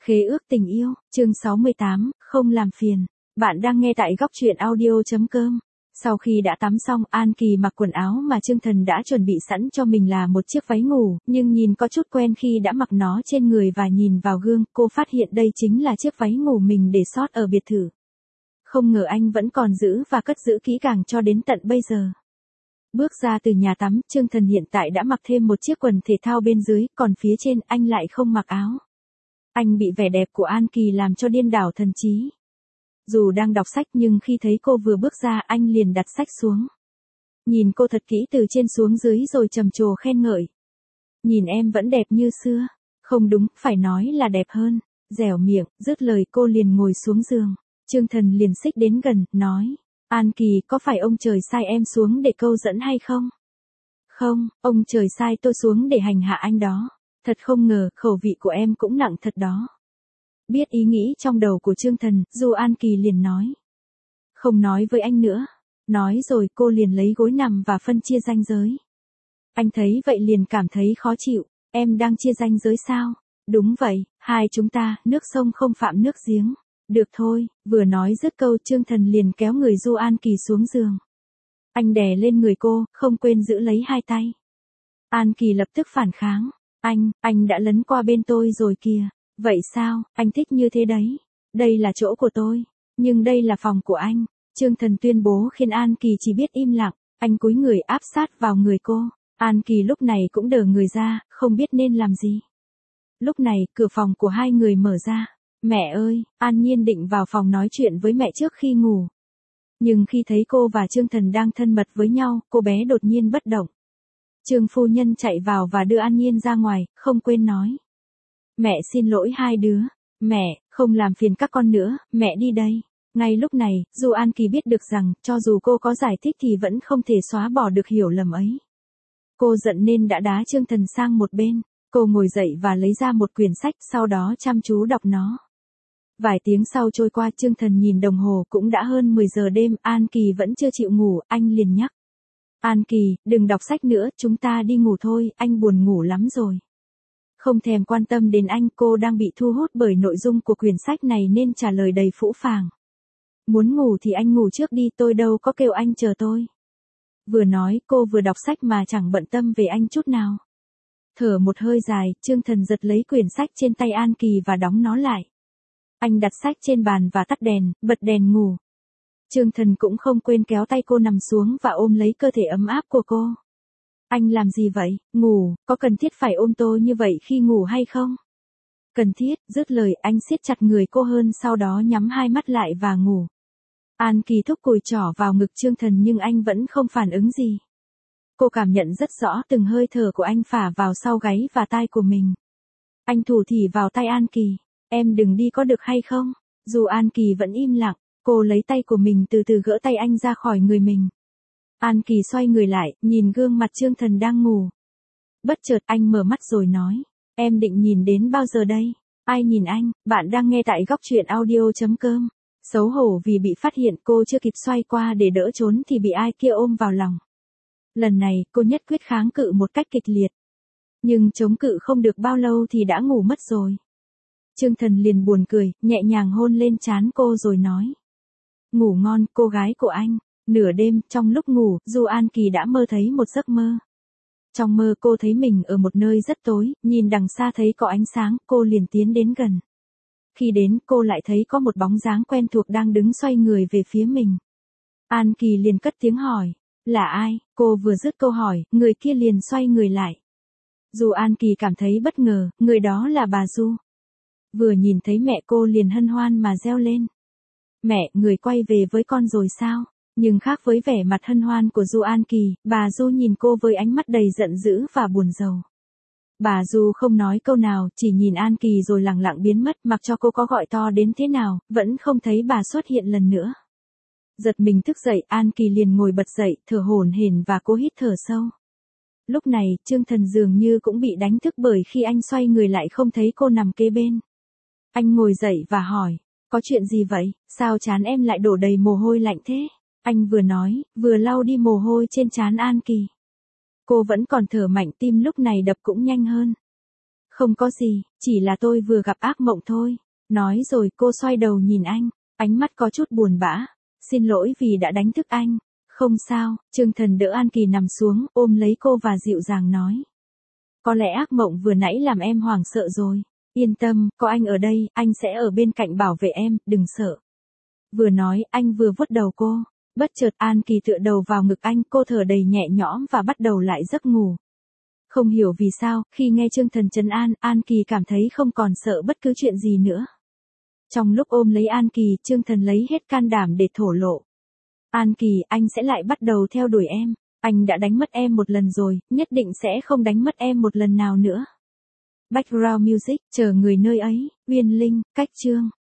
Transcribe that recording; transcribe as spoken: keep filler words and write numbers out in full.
Khế ước tình yêu, chương sáu mươi tám, không làm phiền. Bạn đang nghe tại góc truyện audio.com. Sau khi đã tắm xong, An Kỳ mặc quần áo mà Chương Thần đã chuẩn bị sẵn cho mình là một chiếc váy ngủ, nhưng nhìn có chút quen khi đã mặc nó trên người và nhìn vào gương, cô phát hiện đây chính là chiếc váy ngủ mình để sót ở biệt thự. Không ngờ anh vẫn còn giữ và cất giữ kỹ càng cho đến tận bây giờ. Bước ra từ nhà tắm, Chương Thần hiện tại đã mặc thêm một chiếc quần thể thao bên dưới, còn phía trên anh lại không mặc áo. Anh bị vẻ đẹp của An Kỳ làm cho điên đảo thần trí. Dù đang đọc sách nhưng khi thấy cô vừa bước ra anh liền đặt sách xuống. Nhìn cô thật kỹ từ trên xuống dưới rồi trầm trồ khen ngợi. Nhìn em vẫn đẹp như xưa. Không đúng, phải nói là đẹp hơn. Dẻo miệng, dứt lời cô liền ngồi xuống giường. Chương Thần liền xích đến gần, nói. An Kỳ, có phải ông trời sai em xuống để câu dẫn hay không? Không, ông trời sai tôi xuống để hành hạ anh đó. Thật không ngờ, khẩu vị của em cũng nặng thật đó. Biết ý nghĩ trong đầu của Chương Thần, Du An Kỳ liền nói. Không nói với anh nữa. Nói rồi cô liền lấy gối nằm và phân chia ranh giới. Anh thấy vậy liền cảm thấy khó chịu. Em đang chia ranh giới sao? Đúng vậy, hai chúng ta, nước sông không phạm nước giếng. Được thôi, vừa nói dứt câu Chương Thần liền kéo người Du An Kỳ xuống giường. Anh đè lên người cô, không quên giữ lấy hai tay. An Kỳ lập tức phản kháng. Anh, anh đã lấn qua bên tôi rồi kìa. Vậy sao, anh thích như thế đấy. Đây là chỗ của tôi. Nhưng đây là phòng của anh. Chương Thần tuyên bố khiến An Kỳ chỉ biết im lặng. Anh cúi người áp sát vào người cô. An Kỳ lúc này cũng đờ người ra, không biết nên làm gì. Lúc này, cửa phòng của hai người mở ra. Mẹ ơi, An Nhiên định vào phòng nói chuyện với mẹ trước khi ngủ. Nhưng khi thấy cô và Chương Thần đang thân mật với nhau, cô bé đột nhiên bất động. Trương phu nhân chạy vào và đưa An Nhiên ra ngoài, không quên nói. Mẹ xin lỗi hai đứa. Mẹ, không làm phiền các con nữa, mẹ đi đây. Ngay lúc này, dù An Kỳ biết được rằng, cho dù cô có giải thích thì vẫn không thể xóa bỏ được hiểu lầm ấy. Cô giận nên đã đá Chương Thần sang một bên. Cô ngồi dậy và lấy ra một quyển sách, sau đó chăm chú đọc nó. Vài tiếng sau trôi qua Chương Thần nhìn đồng hồ cũng đã hơn mười giờ đêm, An Kỳ vẫn chưa chịu ngủ, anh liền nhắc. An Kỳ, đừng đọc sách nữa, chúng ta đi ngủ thôi, anh buồn ngủ lắm rồi. Không thèm quan tâm đến anh, cô đang bị thu hút bởi nội dung của quyển sách này nên trả lời đầy phũ phàng. Muốn ngủ thì anh ngủ trước đi, tôi đâu có kêu anh chờ tôi. Vừa nói, cô vừa đọc sách mà chẳng bận tâm về anh chút nào. Thở một hơi dài, Chương Thần giật lấy quyển sách trên tay An Kỳ và đóng nó lại. Anh đặt sách trên bàn và tắt đèn, bật đèn ngủ. Chương Thần cũng không quên kéo tay cô nằm xuống và ôm lấy cơ thể ấm áp của cô. Anh làm gì vậy? Ngủ, có cần thiết phải ôm tôi như vậy khi ngủ hay không? Cần thiết, dứt lời anh siết chặt người cô hơn sau đó nhắm hai mắt lại và ngủ. An Kỳ thúc cùi trỏ vào ngực Chương Thần nhưng anh vẫn không phản ứng gì. Cô cảm nhận rất rõ từng hơi thở của anh phả vào sau gáy và tai của mình. Anh thủ thỉ vào tay An Kỳ. Em đừng đi có được hay không? Dù An Kỳ vẫn im lặng, cô lấy tay của mình từ từ gỡ tay anh ra khỏi người mình. An Kỳ xoay người lại, nhìn gương mặt Chương Thần đang ngủ. Bất chợt anh mở mắt rồi nói. Em định nhìn đến bao giờ đây? Ai nhìn anh? Bạn đang nghe tại góc truyện audio.com. Xấu hổ vì bị phát hiện cô chưa kịp xoay qua để đỡ trốn thì bị ai kia ôm vào lòng. Lần này cô nhất quyết kháng cự một cách kịch liệt. Nhưng chống cự không được bao lâu thì đã ngủ mất rồi. Chương Thần liền buồn cười, nhẹ nhàng hôn lên trán cô rồi nói. Ngủ ngon, cô gái của anh. Nửa đêm, trong lúc ngủ, Du An Kỳ đã mơ thấy một giấc mơ. Trong mơ cô thấy mình ở một nơi rất tối, nhìn đằng xa thấy có ánh sáng, cô liền tiến đến gần. Khi đến, cô lại thấy có một bóng dáng quen thuộc đang đứng xoay người về phía mình. An Kỳ liền cất tiếng hỏi. Là ai? Cô vừa dứt câu hỏi, người kia liền xoay người lại. Du An Kỳ cảm thấy bất ngờ, người đó là bà Du. Vừa nhìn thấy mẹ cô liền hân hoan mà reo lên. Mẹ, người quay về với con rồi sao? Nhưng khác với vẻ mặt hân hoan của Du An Kỳ, bà Du nhìn cô với ánh mắt đầy giận dữ và buồn rầu. Bà Du không nói câu nào, chỉ nhìn An Kỳ rồi lẳng lặng biến mất, mặc cho cô có gọi to đến thế nào, vẫn không thấy bà xuất hiện lần nữa. Giật mình thức dậy, An Kỳ liền ngồi bật dậy, thở hổn hển và cố hít thở sâu. Lúc này, Chương Thần dường như cũng bị đánh thức bởi khi anh xoay người lại không thấy cô nằm kế bên. Anh ngồi dậy và hỏi, có chuyện gì vậy, sao trán em lại đổ đầy mồ hôi lạnh thế? Anh vừa nói, vừa lau đi mồ hôi trên trán An Kỳ. Cô vẫn còn thở mạnh, tim lúc này đập cũng nhanh hơn. Không có gì, chỉ là tôi vừa gặp ác mộng thôi. Nói rồi cô xoay đầu nhìn anh, ánh mắt có chút buồn bã. Xin lỗi vì đã đánh thức anh. Không sao, Trương Thần đỡ An Kỳ nằm xuống, ôm lấy cô và dịu dàng nói. Có lẽ ác mộng vừa nãy làm em hoảng sợ rồi. Yên tâm, có anh ở đây, anh sẽ ở bên cạnh bảo vệ em, đừng sợ. Vừa nói, anh vừa vuốt đầu cô. Bất chợt An Kỳ tựa đầu vào ngực anh, cô thở đầy nhẹ nhõm và bắt đầu lại giấc ngủ. Không hiểu vì sao, khi nghe Trương Thần trấn an, An Kỳ cảm thấy không còn sợ bất cứ chuyện gì nữa. Trong lúc ôm lấy An Kỳ, Trương Thần lấy hết can đảm để thổ lộ. An Kỳ, anh sẽ lại bắt đầu theo đuổi em. Anh đã đánh mất em một lần rồi, nhất định sẽ không đánh mất em một lần nào nữa. Background music, chờ người nơi ấy, Uyên Linh, Cách Chương.